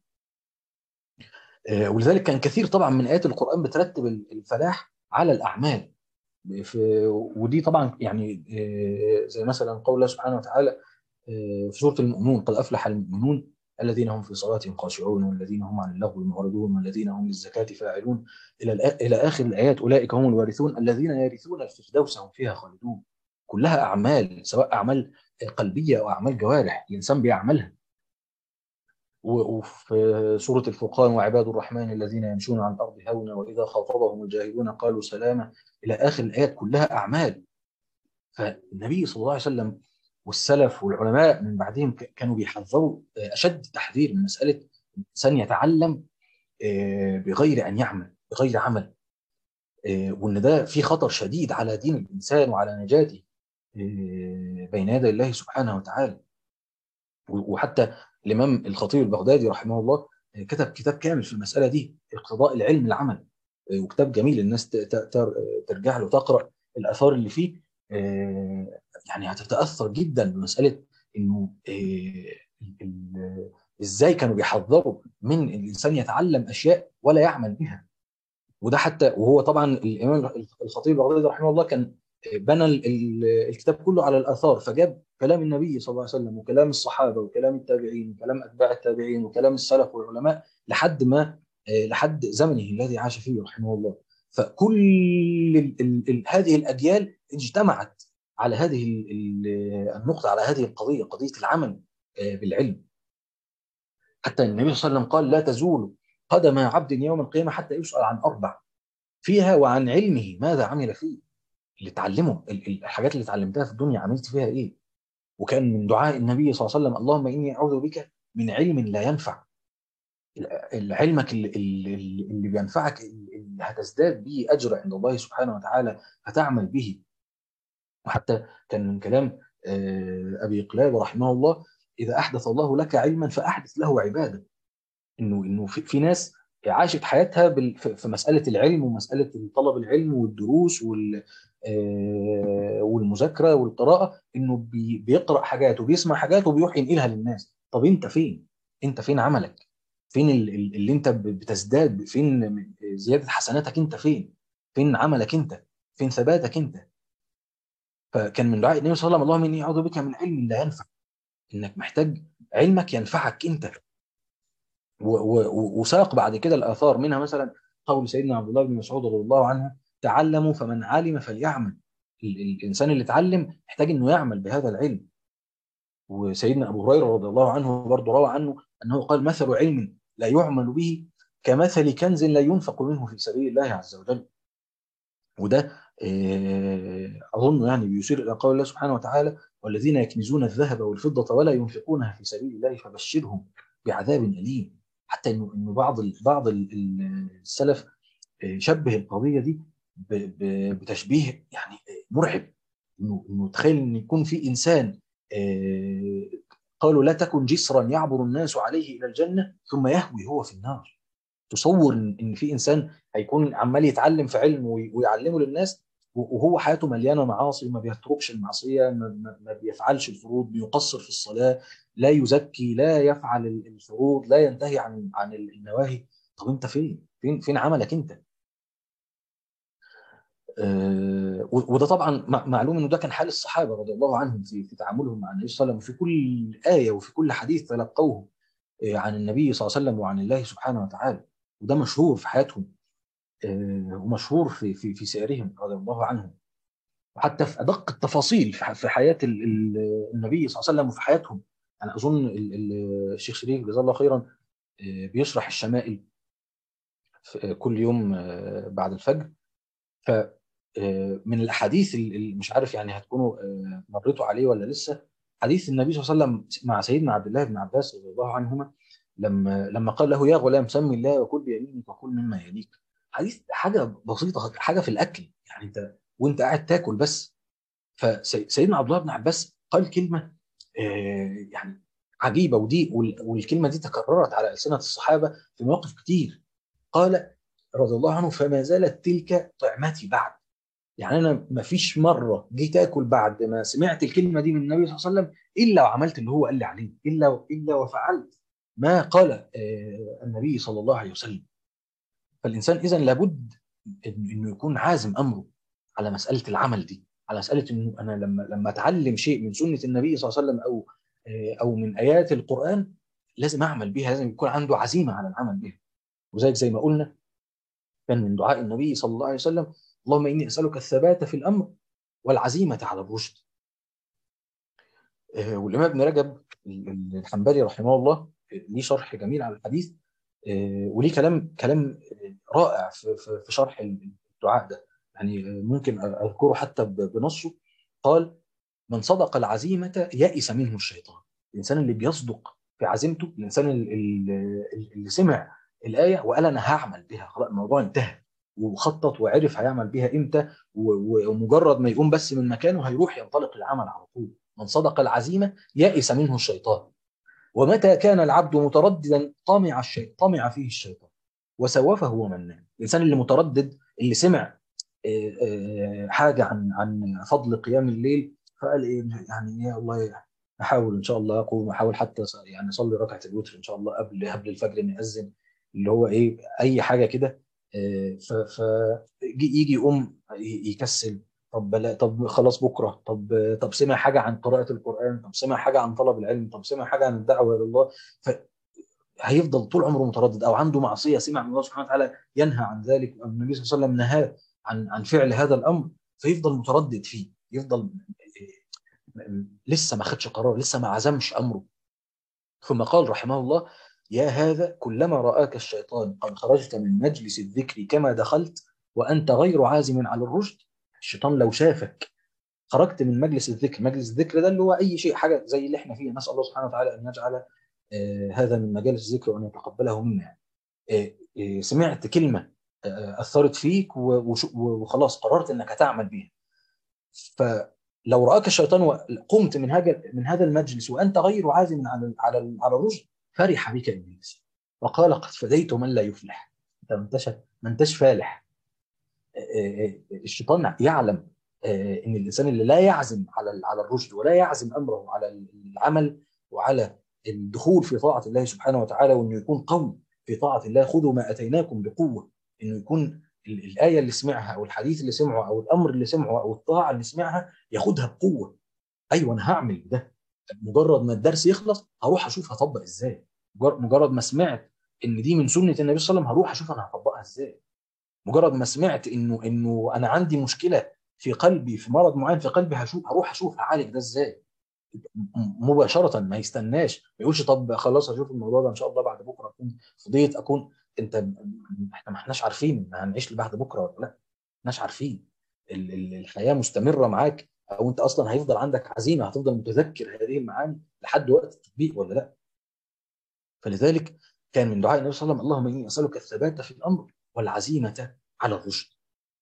ولذلك كان كثير طبعا من آيات القرآن بترتب الفلاح على الأعمال. في ودي طبعا يعني آه، زي مثلا قول الله سبحانه وتعالى آه، في سورة المؤمنون: قد أفلح المؤمنون الذين هم في صلاتهم خاشعون والذين هم عن اللغو معرضون والذين هم للزكاة فاعلون إلى إلى آخر الآيات. أولئك هم الوارثون الذين يرثون الفردوس هم فيها خالدون. كلها أعمال، سواء أعمال قلبية أو أعمال جوارح الإنسان بيعملها. وفي سورة الفرقان: وعباد الرحمن الذين يمشون على الأرض هونا وإذا خاطبهم الجاهلون قالوا سلاما، إلى آخر الآيات كلها أعمال. فالنبي صلى الله عليه وسلم والسلف والعلماء من بعدهم كانوا بيحذروا أشد تحذير من مسألة الإنسان يتعلم بغير أن يعمل، بغير عمل، وإن ده في خطر شديد على دين الإنسان وعلى نجاته بين يدي الله سبحانه وتعالى. وحتى الإمام الخطيب البغدادي رحمه الله كتب كتاب كامل في المسألة دي: اقتضاء العلم العمل، وكتاب جميل الناس ترجع له تقرأ الآثار اللي فيه. يعني هتتأثر جدا بمسألة إنه إزاي كانوا بيحذروا من الإنسان يتعلم أشياء ولا يعمل بها. وده حتى وهو طبعا الإمام الخطيب البغدادي رحمه الله كان بنى الكتاب كله على الآثار، فجاب كلام النبي صلى الله عليه وسلم وكلام الصحابة وكلام التابعين وكلام أتباع التابعين وكلام السلف والعلماء لحد ما لحد زمنه الذي عاش فيه رحمه الله. فكل ال ال ال هذه الأجيال اجتمعت على هذه النقطة، على هذه القضية، قضية العمل بالعلم. حتى النبي صلى الله عليه وسلم قال: لا تزول قدم عبد يوم القيامة حتى يسأل عن أربع، فيها وعن علمه ماذا عمل فيه. اللي اتعلمه، الحاجات اللي اتعلمتها في الدنيا عملت فيها ايه؟ وكان من دعاء النبي صلى الله عليه وسلم: اللهم اني اعوذ بك من علم لا ينفع. علمك اللي, اللي, اللي بينفعك، اللي هتزداد به اجر عند الله سبحانه وتعالى، هتعمل به. وحتى كان من كلام ابي قلاب رحمه الله: اذا احدث الله لك علما فاحدث له عباده. انه انه في, في ناس عاشت حياتها بال- في في مسألة العلم ومسألة طلب العلم والدروس وال آه، والمذاكرة والقراءة، إنه بي- بيقرأ حاجات وبيسمع حاجات وبيروح ينقلها للناس. طب أنت فين؟ أنت فين عملك؟ فين ال- ال- اللي أنت ب- بتزداد؟ فين زيادة حسناتك؟ أنت فين؟ فين عملك أنت؟ فين ثباتك أنت؟ فكان من دعاء النبي صلى الله عليه وسلم: اللهم إني أعوذ بك من علم لا ينفع. إنك محتاج علمك ينفعك أنت. و- و- وساق بعد كده الآثار، منها مثلا قول سيدنا عبد الله بن مسعود رضي الله عنه: تعلموا فمن علم فليعمل. ال- الإنسان اللي اتعلم محتاج إنه يعمل بهذا العلم. وسيدنا أبو هريرة رضي الله عنه برضه روى عنه أنه قال: مثل علم لا يعمل به كمثل كنز لا ينفق منه في سبيل الله عز وجل. وده آه، أظن يعني بيشير إلى قول الله سبحانه وتعالى: والذين يكنزون الذهب والفضة ولا ينفقونها في سبيل الله فبشرهم بعذاب أليم. حتى إنه إنه بعض ال- بعض ال- ال- السلف آه، شبه القضية دي ب- ب- بتشبيه يعني آه، مرعب. إنه إنه تخيل إن يكون في إنسان آه، قالوا: لا تكن جسرا يعبر الناس عليه إلى الجنة ثم يهوي هو في النار. تصور ان إن في انسان هيكون عمال يتعلم في علم وي- ويعلمه للناس، وهو حياته مليانه معاصي، ما بيتركش المعصيه، ما, ما ما بيفعلش الفروض، بيقصر في الصلاه، لا يزكي، لا يفعل الفروض، لا ينتهي عن عن النواهي. طب انت فين؟ فين فين عملك انت؟ آه وده طبعا مع- معلوم انه ده كان حال الصحابه رضي الله عنهم في في تعاملهم مع النبي صلى الله عليه وسلم، وفي كل ايه وفي كل حديث تلقوه آه، عن النبي صلى الله عليه وسلم وعن الله سبحانه وتعالى. وده مشهور في حياتهم آه، ومشهور في في في سيرهم رضي الله عنهم. وحتى في ادق التفاصيل في ح- في حياه ال- ال- النبي صلى الله عليه وسلم وفي حياتهم. انا اظن ال- ال- الشيخ شريف جزاه الله خيرا آه، بيشرح الشمائل في- آه، كل يوم آه، بعد الفجر. ف آه، من الاحاديث اللي مش عارف يعني هتكونوا آه، مريتوا عليه ولا لسه، حديث النبي صلى الله عليه وسلم مع سيدنا عبد الله بن عباس رضي الله عنهما، لما لما قال له: يا غلام سم الله وكل بيمينك وكل مما يليك. حديث حاجه بسيطه، حاجه في الاكل يعني، انت وانت قاعد تاكل بس. فسيدنا عبد الله بن عباس قال كلمه آه، يعني عجيبه، ودي وال- والكلمه دي تكررت على السنه الصحابه في مواقف كتير. قال رضي الله عنه: فما زالت تلك طعمتي بعد. يعني انا ما فيش مره جيت اكل بعد ما سمعت الكلمه دي من النبي صلى الله عليه وسلم الا وعملت اللي هو قال لي عليه، الا الا وفعلت ما قال آه، النبي صلى الله عليه وسلم. فالانسان اذا لابد إن- انه يكون عازم امره على مساله العمل دي، على مساله انه انا لما لما اتعلم شيء من سنه النبي صلى الله عليه وسلم او آه، او من ايات القران، لازم اعمل بها، لازم يكون عنده عزيمه على العمل بها. وزيك زي ما قلنا، كان من دعاء النبي صلى الله عليه وسلم: اللهم اني اسالك الثبات في الامر والعزيمه على الرشد. آه، والامام ابن رجب الحنبلي رحمه الله آه، ليه شرح جميل على الحديث، آه، وليه كلام كلام آه، رائع في في في شرح الدعاء ده. يعني آه، ممكن اذكره حتى ب- بنصه. قال: من صدق العزيمه يئس منه الشيطان. الانسان اللي بيصدق في عزيمته، الانسان ال- ال- اللي سمع الايه وقال: انا هعمل بها، خلاص الموضوع انتهى، وخطط وعرف هيعمل بيها امتى، و- ومجرد ما يقوم بس من مكانه هيروح ينطلق العمل على طول. من صدق العزيمه يئس منه الشيطان. ومتى كان العبد مترددا طمع الشيطان طمع فيه الشيطان وسوفه ومناه. الانسان اللي متردد، اللي سمع آه، آه، حاجه عن عن فضل قيام الليل، فقال ايه يعني؟ يا الله، احاول ان شاء الله اقوم، احاول حتى أص- يعني اصلي ركعه الوتر ان شاء الله قبل قبل الفجر ما يأذن، اللي هو ايه، اي حاجه كده. آه، ف ف يجي يجي يقوم ي- يكسل. طب بلا طب خلاص بكره، طب طب سمع حاجه عن قراءه القران، طب سمع حاجه عن طلب العلم، طب سمع حاجه عن الدعوه الى الله. فهيفضل طول عمره متردد، او عنده معصيه سمع من الله سبحانه وتعالى ينهى عن ذلك، او النبي صلى الله عليه وسلم نهاه عن عن فعل هذا الامر، فيفضل متردد فيه، يفضل لسه ما خدش قرار، لسه ما عزمش امره. ثم قال رحمه الله: يا هذا كلما رآك الشيطان قد خرجت من مجلس الذكر كما دخلت وأنت غير عازم على الرشد. الشيطان لو شافك خرجت من مجلس الذكر، مجلس الذكر ده اللي هو أي شيء، حاجة زي اللي احنا فيه، نسأل الله سبحانه وتعالى أن يجعل آه، هذا من مجالس الذكر وأن يتقبله منا يعني. آه، آه، سمعت كلمة آه، أثرت فيك و- وش- وخلاص قررت أنك هتعمل بيها. فلو رآك الشيطان وقمت من هذا من هذا المجلس وأنت غير عازم على على على الرشد، فرح بك إبليس وقال: قد فديت من لا يفلح. انت ما انتش ما انتش فالح. الشيطان يعلم ان الانسان اللي لا يعزم على على الرشد ولا يعزم امره على العمل وعلى الدخول في طاعه الله سبحانه وتعالى، وانه يكون قوي في طاعه الله، خذوا ما اتيناكم بقوه، انه يكون الايه اللي سمعها او الحديث اللي سمعه او الامر اللي سمعه او الطاعه اللي سمعها ياخدها بقوه. ايوه انا هعمل ده، مجرد ما الدرس يخلص هروح اشوف هطبق ازاي، مجرد ما سمعت ان دي من سنه النبي صلى الله عليه وسلم هروح اشوف انا هطبقها ازاي، مجرد ما سمعت انه انه انا عندي مشكله في قلبي، في مرض معين في قلبي، هشوف هروح اشوف هعالج ده ازاي مباشره، ما يستناش، ما يقولش طب خلاص هشوف الموضوع ده ان شاء الله بعد بكره اكون فضيت اكون. انت احنا ما احناش عارفين هنعيش لبعد بكره ولا لا، ما احناش عارفين. ال- ال- الحياه مستمره معاك، او انت اصلا هيفضل عندك عزيمه، هتفضل متذكر هذه المعاني لحد وقت التطبيق ولا لا. فلذلك كان من دعاء النبي صلى الله عليه وسلم اللهم اني اسالك الثبات في الامر والعزيمه على الرشد.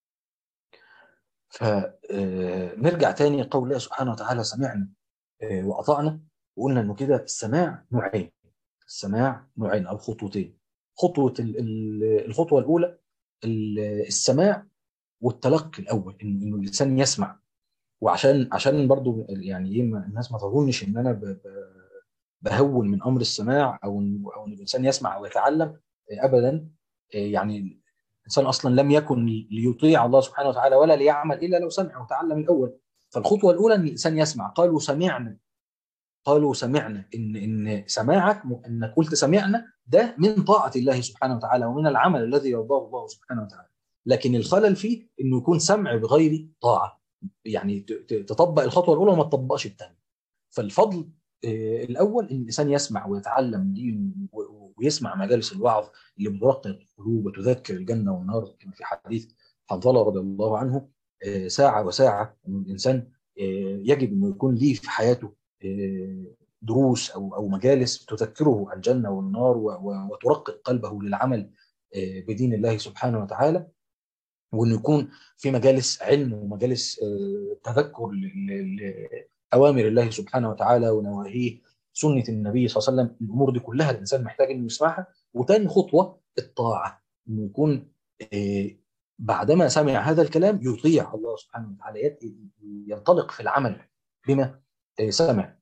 فنرجع تاني قول الله سبحانه وتعالى سمعنا واطعنا، وقلنا انه كده السماع نوعين، السماع نوعين او خطوتين. خطوه ال- ال- الخطوه الاولى ال- السماع والتلقي الاول، ان إنه الانسان يسمع. وعشان عشان برضو يعني ايه ما- الناس ما تظنش ان انا ب- ب- بهون من امر السماع، او ان او ان الانسان يسمع او يتعلم. ابدا. يعني الانسان اصلا لم يكن ليطيع الله سبحانه وتعالى ولا ليعمل الا لو سمع وتعلم الاول. فالخطوه الاولى ان الانسان يسمع. قالوا سمعنا، قالوا سمعنا، ان ان سماعك، انك قلت سمعنا، ده من طاعه الله سبحانه وتعالى ومن العمل الذي يرضاه الله سبحانه وتعالى. لكن الخلل فيه انه يكون سمع بغير طاعه، يعني ت- ت- تطبق الخطوه الاولى وما تطبقش الثانيه. فالفضل آه، الاول ان الانسان يسمع ويتعلم دين و- و- ويسمع مجالس الوعظ اللي بترقق القلوب وتذكر الجنه والنار، كما في حديث حنظله رضي الله عنه. آه، ساعه وساعه ان الانسان آه، يجب انه يكون ليه في حياته آه، دروس او او مجالس تذكره الجنه والنار و- و- وترقق قلبه للعمل آه، بدين الله سبحانه وتعالى. وانه يكون في مجالس علم ومجالس آه، تذكر لاوامر الله سبحانه وتعالى ونواهيه، سنه النبي صلى الله عليه وسلم. الامور دي كلها الانسان محتاج انه يسمعها. وتاني خطوه الطاعه، انه يكون آه، بعدما سمع هذا الكلام يطيع الله سبحانه وتعالى، يت- ينطلق في العمل بما آه، سمع.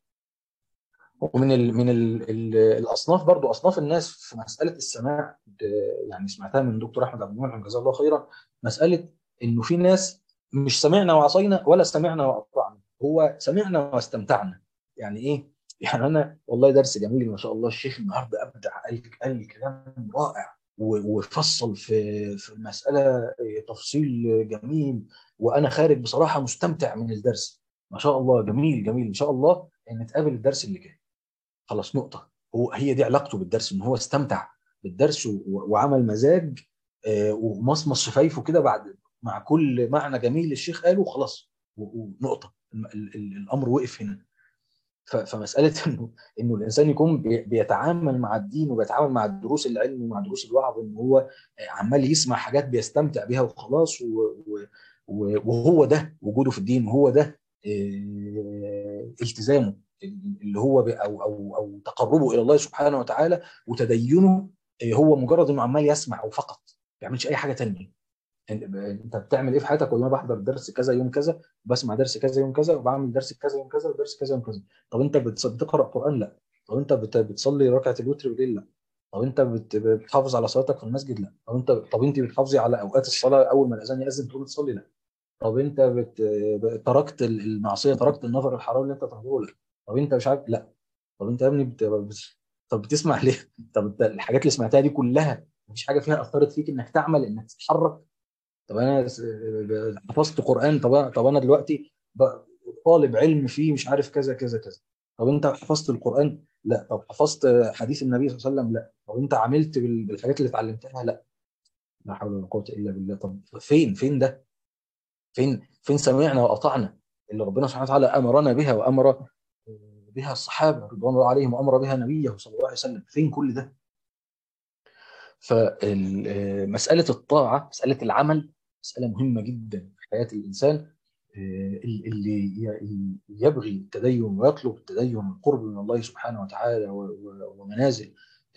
ومن ال من ال ال الاصناف، برضو اصناف الناس في مساله السماع، آه، يعني سمعتها من دكتور احمد عبد المنعم جزاه الله خيرا. مساله انه في ناس مش سمعنا وعصينا ولا سمعنا واطعنا، هو سمعنا واستمتعنا. يعني ايه؟ يعني انا والله درس جميل ما شاء الله، الشيخ النهارده ابدع، قال قال كلام رائع و- وفصل في في المساله آه، تفصيل جميل، وانا خارج بصراحه مستمتع من الدرس. ما شاء الله، جميل جميل، ان شاء الله نتقابل الدرس اللي جاي. خلاص نقطة. هو هي دي علاقته بالدرس، ان هو استمتع بالدرس و- وعمل مزاج آه، ومصمص شفايفه كده بعد مع كل معنى جميل الشيخ قاله، خلاص و- ونقطة. الم- ال- ال- الأمر وقف هنا. ف- فمسألة انه انه الانسان يكون بي- بيتعامل مع الدين وبيتعامل مع دروس العلم ومع دروس الوعظ، ان هو آه، عمال يسمع حاجات بيستمتع بيها وخلاص، و- و- و- وهو ده وجوده في الدين، وهو ده آه، التزامه اللي هو ب- او او او تقربه الى الله سبحانه وتعالى وتدينه. آه، هو مجرد انه عمال يسمع وفقط، ما بيعملش اي حاجه تانيه. انت بتعمل ايه في حياتك؟ والله بحضر درس كذا يوم كذا، بسمع درس كذا يوم كذا، وبعمل درس كذا يوم كذا، ودرس كذا يوم كذا. طب انت بتص- بتقرا قران؟ لا. طب انت بت- بتصلي ركعه الوتر بالليل؟ لا. طب انت بت- بتحافظ على صلاتك في المسجد؟ لا. طب انت طب انت بتحافظي على اوقات الصلاه اول ما الاذان ياذن تقوم تصلي؟ لا. طب انت بت... ب- تركت ال- المعصيه، تركت النظر الحرام اللي انت تنظره؟ لا. طب انت مش عارف؟ لا. طب انت يا ابني بت... بت... طب بتسمع ليه؟ طب انت الحاجات اللي سمعتها دي كلها مفيش حاجه فيها اثرت فيك انك تعمل، انك تتحرك؟ طب انا س- حفظت قرآن، طب أنا- طب انا دلوقتي ب- طالب علم فيه مش عارف كذا كذا كذا. طب انت حفظت القرآن؟ لا. طب حفظت حديث النبي صلى الله عليه وسلم؟ لا. طب انت عملت بال- بالحاجات اللي اتعلمتها؟ لا. لا حول ولا قوة الا بالله. طب فين فين ده؟ فين فين سمعنا واطعنا اللي ربنا سبحانه وتعالى امرنا بها، وامر بها الصحابة رضوان الله عليهم، وامر بها نبيه صلى الله عليه وسلم؟ فين كل ده؟ فمسألة الطاعة، مسألة العمل، مسألة مهمة جدا في حياة الإنسان. آه، اللي ي- يبغي التدين ويطلب التدين والقرب من الله سبحانه وتعالى و- و- ومنازل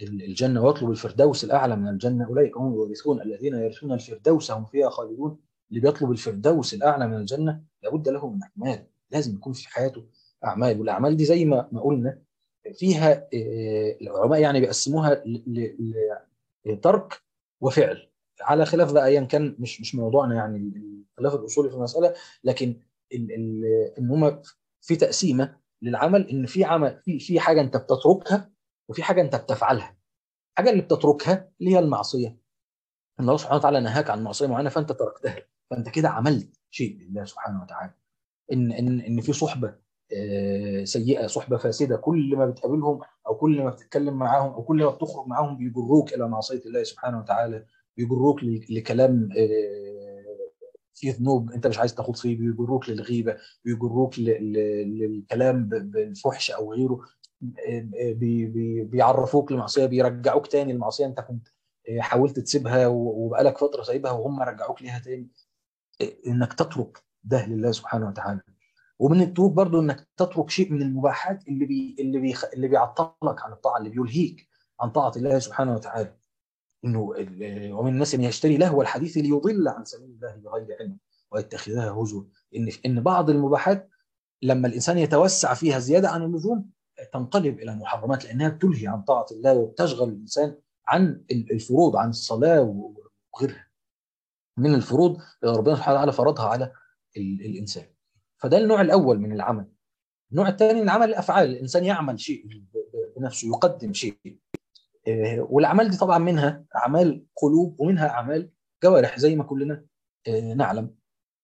الجنة ويطلب الفردوس الأعلى من الجنة، أولئك هم الوارثون الذين يرثون الفردوس هم فيها خالدون. اللي بيطلب الفردوس الأعلى من الجنة لابد له من أعمال، لازم يكون في حياته أعمال، والأعمال دي زي ما ما قلنا فيها العلماء يعني بيقسموها لترك وفعل، على خلاف بقى ايا كان، مش مش موضوعنا يعني الخلاف الاصولي في المساله، لكن ال ال ان هم في تقسيمه للعمل، ان في عمل في في حاجه انت بتتركها وفي حاجه انت بتفعلها. الحاجه اللي بتتركها اللي هي المعصيه، ان الله سبحانه وتعالى نهاك عن معصيه معينه فانت تركتها، فانت كده عملت شيء لله سبحانه وتعالى. ان ان ان في صحبه آه، سيئه، صحبه فاسده، كل ما بتقابلهم او كل ما بتتكلم معاهم او كل ما بتخرج معاهم بيجروك الى معصيه الله سبحانه وتعالى، بيجروك ل- لكلام آه، فيه ذنوب انت مش عايز تاخد فيه، بيجروك للغيبه، بيجروك ل- ل- للكلام ب- بالفحش او غيره، آه، بي- بي- بيعرفوك لمعصيه، بيرجعوك تاني للمعصيه انت كنت آه، حاولت تسيبها و- وبقالك فتره سايبها وهم رجعوك ليها تاني. آه، انك تترك ده لله سبحانه وتعالى. ومن التوب برضو انك تترك شيء من المباحات اللي بي اللي بيخ... اللي بيعطلك عن الطاعه، اللي بيلهيك عن طاعه الله سبحانه وتعالى. انه ال- ومن الناس من يشتري لهو الحديث ليضل عن سبيل الله بغير علم ويتخذها هزوا. ان ان بعض المباحات لما الانسان يتوسع فيها زياده عن اللزوم تنقلب الى محرمات، لانها بتلهي عن طاعه الله وبتشغل الانسان عن الفروض، عن الصلاه وغيرها من الفروض اللي ربنا سبحانه وتعالى فرضها على ال- الانسان. فده النوع الاول من العمل. النوع الثاني من عمل الافعال، الانسان يعمل شيء بنفسه، يقدم شيء. آه، والاعمال دي طبعا منها اعمال قلوب ومنها اعمال جوارح زي ما كلنا آه، نعلم.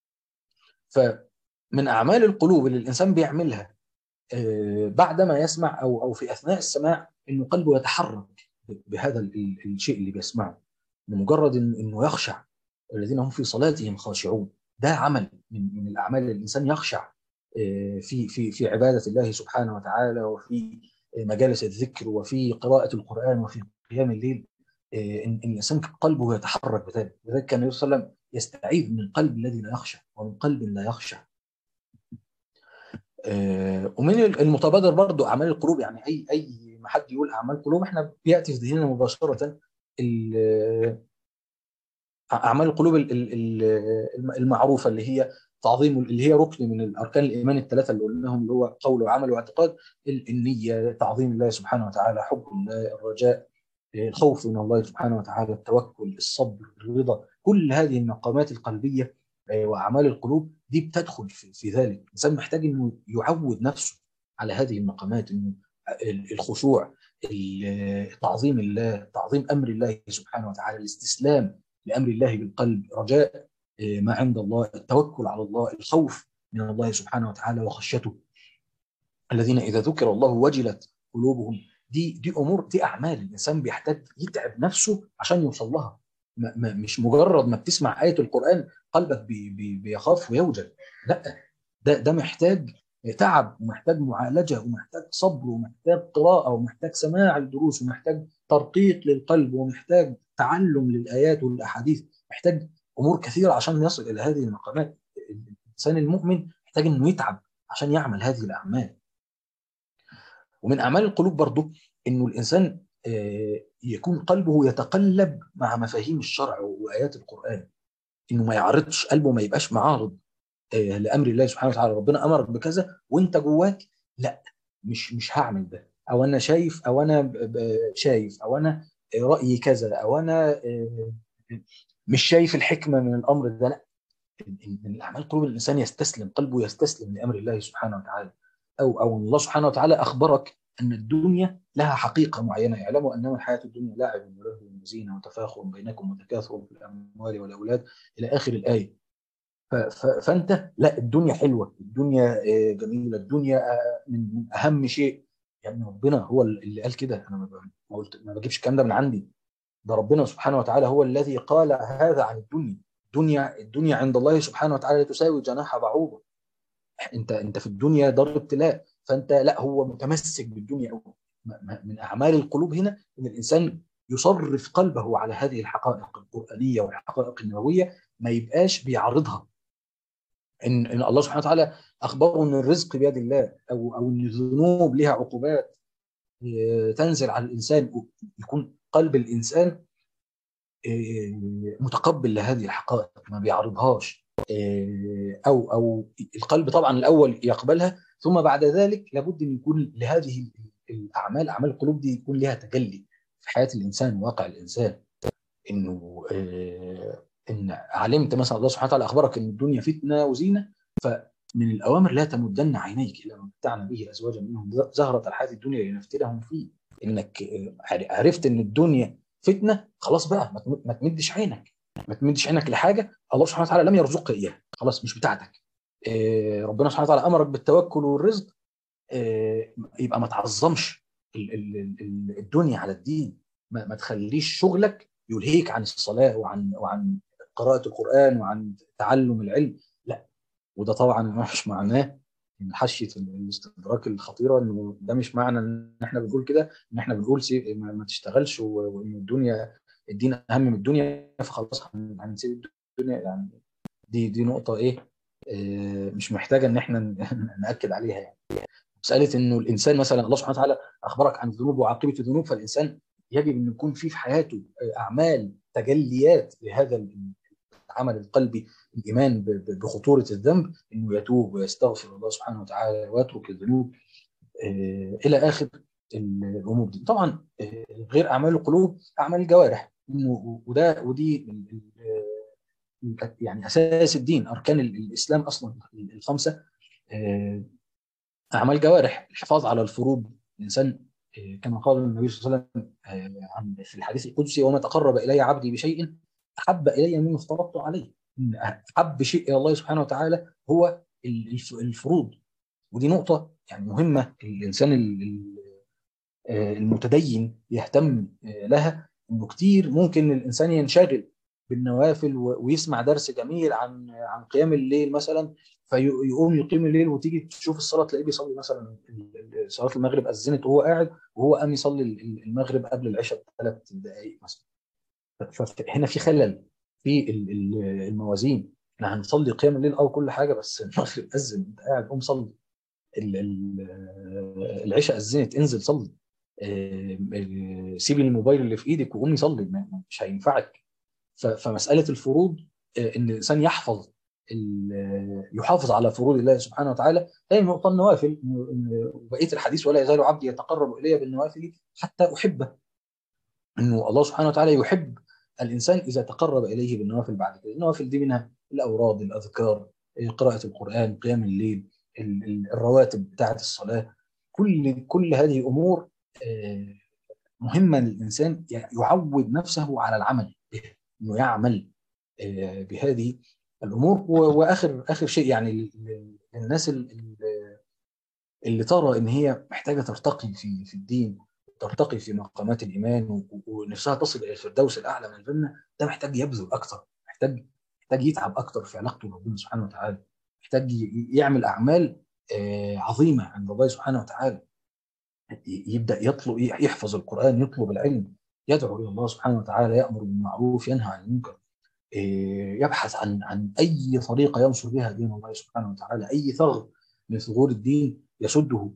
فمن اعمال القلوب اللي الانسان بيعملها آه، بعدما يسمع او او في اثناء السماع، انه قلبه يتحرك بهذا ال- ال- الشيء اللي بيسمعه، بمجرد إن- انه يخشع، الذين هم في صلاتهم خاشعون. ده عمل من من الاعمال اللي الانسان يخشع آه، في في في عباده الله سبحانه وتعالى، وفي مجالس الذكر، وفي قراءه القران، وفي قيام الليل. آه، ان إن الانسان قلبه يتحرك بذلك. لذلك كان النبي صلى الله عليه وسلم يستعيذ من القلب الذي لا يخشع ومن قلب لا يخشع. آه، ومن المتبادر برضو اعمال القلوب، يعني اي اي ما حد يقول اعمال قلوب احنا بياتي في ذهننا مباشره ال- اعمال القلوب ال- ال- ال- المعروفه، اللي هي تعظيم، اللي هي ركن من الاركان الايمان الثلاثه اللي قلناهم، اللي هو قول وعمل واعتقاد. ال- النيه، تعظيم الله سبحانه وتعالى، حب الله، الرجاء، آه، الخوف من الله سبحانه وتعالى، التوكل، الصبر، الرضا، كل هذه المقامات القلبيه آه، واعمال القلوب دي بتدخل في, في ذلك. الانسان محتاج انه يعود نفسه على هذه المقامات، انه ال- الخشوع، ال- تعظيم الله، تعظيم امر الله سبحانه وتعالى، الاستسلام لامر الله بالقلب، رجاء آه، ما عند الله، التوكل على الله، الخوف من الله سبحانه وتعالى وخشيته. الذين اذا ذكر الله وجلت قلوبهم. دي دي امور، دي اعمال الانسان بيحتاج يتعب نفسه عشان يوصل لها. ما ما مش مجرد ما بتسمع ايه القران قلبك بي بي بيخاف ويوجل، لا، ده ده محتاج تعب، ومحتاج معالجه، ومحتاج صبر، ومحتاج قراءه، ومحتاج سماع الدروس، ومحتاج ترقيق للقلب، ومحتاج تعلم للايات والاحاديث، محتاج امور كثيره عشان يصل الى هذه المقامات. الانسان المؤمن محتاج انه يتعب عشان يعمل هذه الاعمال. ومن اعمال القلوب برضو انه الانسان آه، يكون قلبه يتقلب مع مفاهيم الشرع وايات القران، انه ما يعرضش قلبه، ما يبقاش معارض آه، لامر الله سبحانه وتعالى. ربنا امرك بكذا وانت جواك لا، مش مش هعمل ده، او انا شايف، او انا ب- ب- شايف، او انا آه، رايي كذا، او انا آه، مش شايف الحكمه من الامر ده، لا. من الاعمال قلوب الانسان يستسلم، قلبه يستسلم لامر الله سبحانه وتعالى. او او الله سبحانه وتعالى اخبرك ان الدنيا لها حقيقه معينه، اعلموا انما الحياه الدنيا لعب ولهو وزينه وتفاخر بينكم وتكاثر في الاموال والاولاد الى اخر الايه. ف- ف- فانت لا، الدنيا حلوه، الدنيا آه، جميله، الدنيا آه، من من اهم شيء. يعني ربنا هو اللي قال كده، انا ما ب- ما قلت ما بجيبش الكلام ده من عندي، ده ربنا سبحانه وتعالى هو الذي قال هذا عن الدنيا. الدنيا الدنيا عند الله سبحانه وتعالى تساوي جناح بعوضه. انت انت في الدنيا دار ابتلاء، فانت لا، هو متمسك بالدنيا قوي. من اعمال القلوب هنا ان الانسان يصرف قلبه على هذه الحقائق القرانيه والحقائق النبويه، ما يبقاش بيعارضها. ان ان الله سبحانه وتعالى اخبره ان الرزق بيد الله، او او ان الذنوب لها عقوبات، تنزل على الإنسان، يكون قلب الإنسان متقبل لهذه الحقائق ما بيعرضهاش، أو أو القلب طبعا الأول يقبلها، ثم بعد ذلك لابد أن يكون لهذه الأعمال، أعمال القلوب دي يكون لها تجلي في حياة الإنسان وواقع الإنسان. إنه إن علمت مثلا الله سبحانه وتعالى أخبرك إن الدنيا فتنة وزينة، فمن الأوامر لا تمدن عينيك إلى ما متعنا به أزواجا منهم زهرة الحياة الدنيا لنفتنهم فيه. إنك عرفت إن الدنيا فتنة، خلاص بقى ما تمدش عينك، ما تمدش عينك لحاجة الله سبحانه وتعالى لم يرزقك إياها، خلاص مش بتاعتك. ربنا سبحانه وتعالى أمرك بالتوكل والرزق، يبقى ما تعظمش الدنيا على الدين، ما تخليش شغلك يلهيك عن الصلاة وعن وعن قراءة القرآن وعن تعلم العلم، لا. وده طبعا مش معناه ان حشية الاستدراك الخطيرة، انه ده مش معنى ان احنا بنقول كده ان احنا بنقول ما تشتغلش وان الدنيا الدين اهم من الدنيا فخلاص هنسيب الدنيا. يعني دي دي نقطة ايه مش محتاجة ان احنا نأكد عليها. يعني مسألة انه الانسان مثلا الله سبحانه وتعالى اخبرك عن الذنوب وعاقبة الذنوب، فالانسان يجب ان يكون في في حياته اعمال تجليات لهذا العمل القلبي، الايمان بخطورة الذنب، انه يتوب ويستغفر الله سبحانه وتعالى ويترك الذنوب الى اخر الامور دي. طبعا غير اعمال القلوب اعمال الجوارح، وده ودي يعني اساس الدين، اركان الاسلام اصلا الخمسه أعمال جوارح. الحفاظ على الفروض، الإنسان كما قال النبي صلى الله عليه وسلم في الحديث القدسي: وما تقرب إلي عبدي بشيء أحب إلي مما افترضت عليه. أحب شيء إلى الله سبحانه وتعالى هو الفروض، ودي نقطة يعني مهمة الإنسان المتدين يهتم لها. إنه كتير ممكن الإنسان ينشغل بالنوافل ويسمع درس جميل عن عن قيام الليل مثلا، فيقوم يقيم الليل وتيجي تشوف الصلاه تلاقيه بيصلي مثلا صلاه المغرب اذنت وهو قاعد، وهو قام يصلي المغرب قبل العشاء بثلاث دقائق مثلا. فهنا في خلل في الموازين. احنا هنصلي قيام الليل او كل حاجه، بس المغرب اذن انت قاعد قوم صلي، العشاء اذنت انزل صلي، سيب الموبايل اللي في ايدك وقومي صلي، مش هينفعك. فمساله الفروض ان الانسان يحفظ يحافظ على فروض الله سبحانه وتعالى، هي نقطه النوافل. وبقيه الحديث: ولا يزال عبدي يتقرب الي بالنوافل حتى احبه. انه الله سبحانه وتعالى يحب الانسان اذا تقرب اليه بالنوافل. بعد كده النوافل دي منها الاوراد، الاذكار، قراءه القران، قيام الليل، الرواتب بتاعه الصلاه. كل كل هذه امور مهمه للانسان يعود نفسه على العمل به، انه يعمل بهذه الامور. واخر اخر شيء يعني للناس اللي ترى ان هي محتاجه ترتقي في في الدين، ترتقي في مقامات الايمان ونفسها تصل الى الفردوس الاعلى من الجنه، ده محتاج يبذل اكثر، محتاج محتاج يتعب اكثر في علاقته بربنا سبحانه وتعالى، محتاج يعمل اعمال عظيمه عند الله سبحانه وتعالى، يبدا يطلب يحفظ القران، يطلب العلم، يدعو الى الله سبحانه وتعالى، يامر بالمعروف، ينهى عن المنكر، يبحث عن عن اي طريقه ينصر بها دين الله سبحانه وتعالى، اي ثغر من ثغور الدين يسده.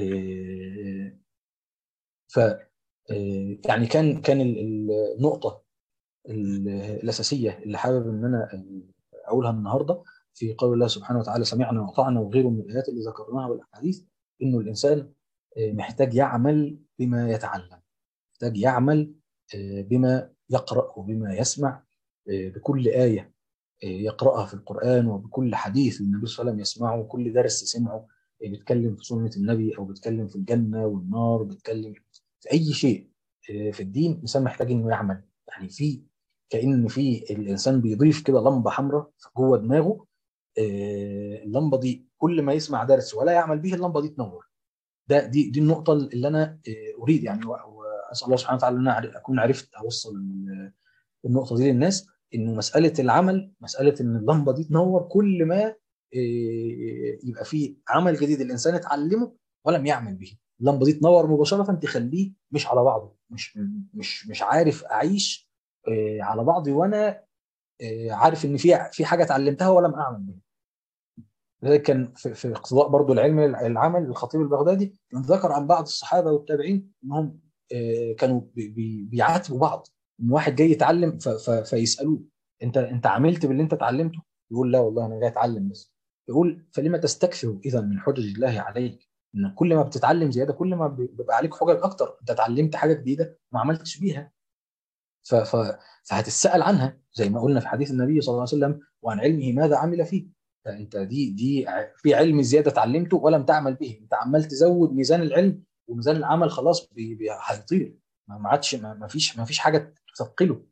ف يعني كان كان النقطه الاساسيه اللي حابب ان انا اقولها النهارده في قول الله سبحانه وتعالى: سمعنا واطعنا، وغيره من الايات اللي ذكرناها والاحاديث، انه الانسان محتاج يعمل بما يتعلم، محتاج يعمل بما يقرا وبما يسمع، بكل ايه يقرأها في القرآن، وبكل حديث النبي صلى الله عليه وسلم يسمعه، وكل درس سمعه بيتكلم في سنة النبي، أو بيتكلم في الجنة والنار، بيتكلم في أي شيء في الدين. الإنسان محتاج إنه يعمل، يعني في كأن في الإنسان بيضيف كده لمبة حمراء جوه دماغه، اللمبة دي كل ما يسمع درس ولا يعمل به اللمبة دي تنور. ده دي دي النقطة اللي أنا أريد يعني، وأسأل الله سبحانه وتعالى أن أنا أكون عرفت أوصل النقطة دي للناس، انه مساله العمل، مساله ان اللمبه دي تنور كل ما يبقى في عمل جديد الانسان اتعلمه ولم يعمل به، اللمبه دي تنور مباشره تخليه مش على بعضه، مش مش مش عارف اعيش على بعضي وانا عارف ان في في حاجه اتعلمتها ولم اعمل بها. لذلك كان في, في اقتضاء برضو العلم العمل الخطيب البغدادي كان ذكر عن بعض الصحابه والتابعين انهم آه، كانوا بي بي بيعاتبوا بعض، ان واحد جاي يتعلم ف ف فيسالوه انت انت عملت باللي انت اتعلمته؟ يقول لا والله انا جاي اتعلم بس. يقول فلما تستكثر اذا من حجج الله عليك؟ ان كل ما بتتعلم زياده كل ما بيبقى عليك حجج اكتر، انت اتعلمت حاجه جديده ما عملتش بيها. ف ف فهتتسأل عنها زي ما قلنا في حديث النبي صلى الله عليه وسلم وعن علمه ماذا عمل فيه. فانت دي دي ع- في علم زياده اتعلمته ولم تعمل به، انت عمال تزود ميزان العلم وميزان العمل خلاص بي- بي- هيطير، ما ما عادش ما ما فيش ما فيش حاجه تثقله.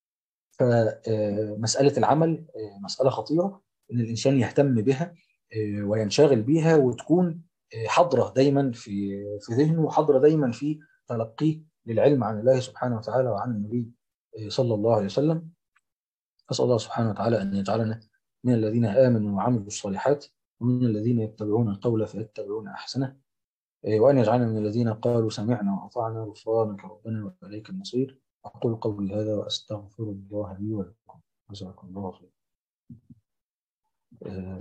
فمساله العمل آه، مساله خطيره، ان الانسان يهتم بها آه، وينشغل بيها وتكون آه، حاضره دايما في في ذهنه وحاضره دايما في تلقيه للعلم عن الله سبحانه وتعالى وعن النبي آه، صلى الله عليه وسلم. أسأل الله سبحانه وتعالى أن يجعلنا من الذين آمنوا وعملوا الصالحات ومن الذين يتبعون القول فيتبعون أحسنه، إيه، وأن يجعلنا من الذين قالوا سمعنا وأطعنا غفرانك ربنا وإليك المصير. أقول قولي هذا وأستغفر الله لي ولكم. جزاكم الله خير.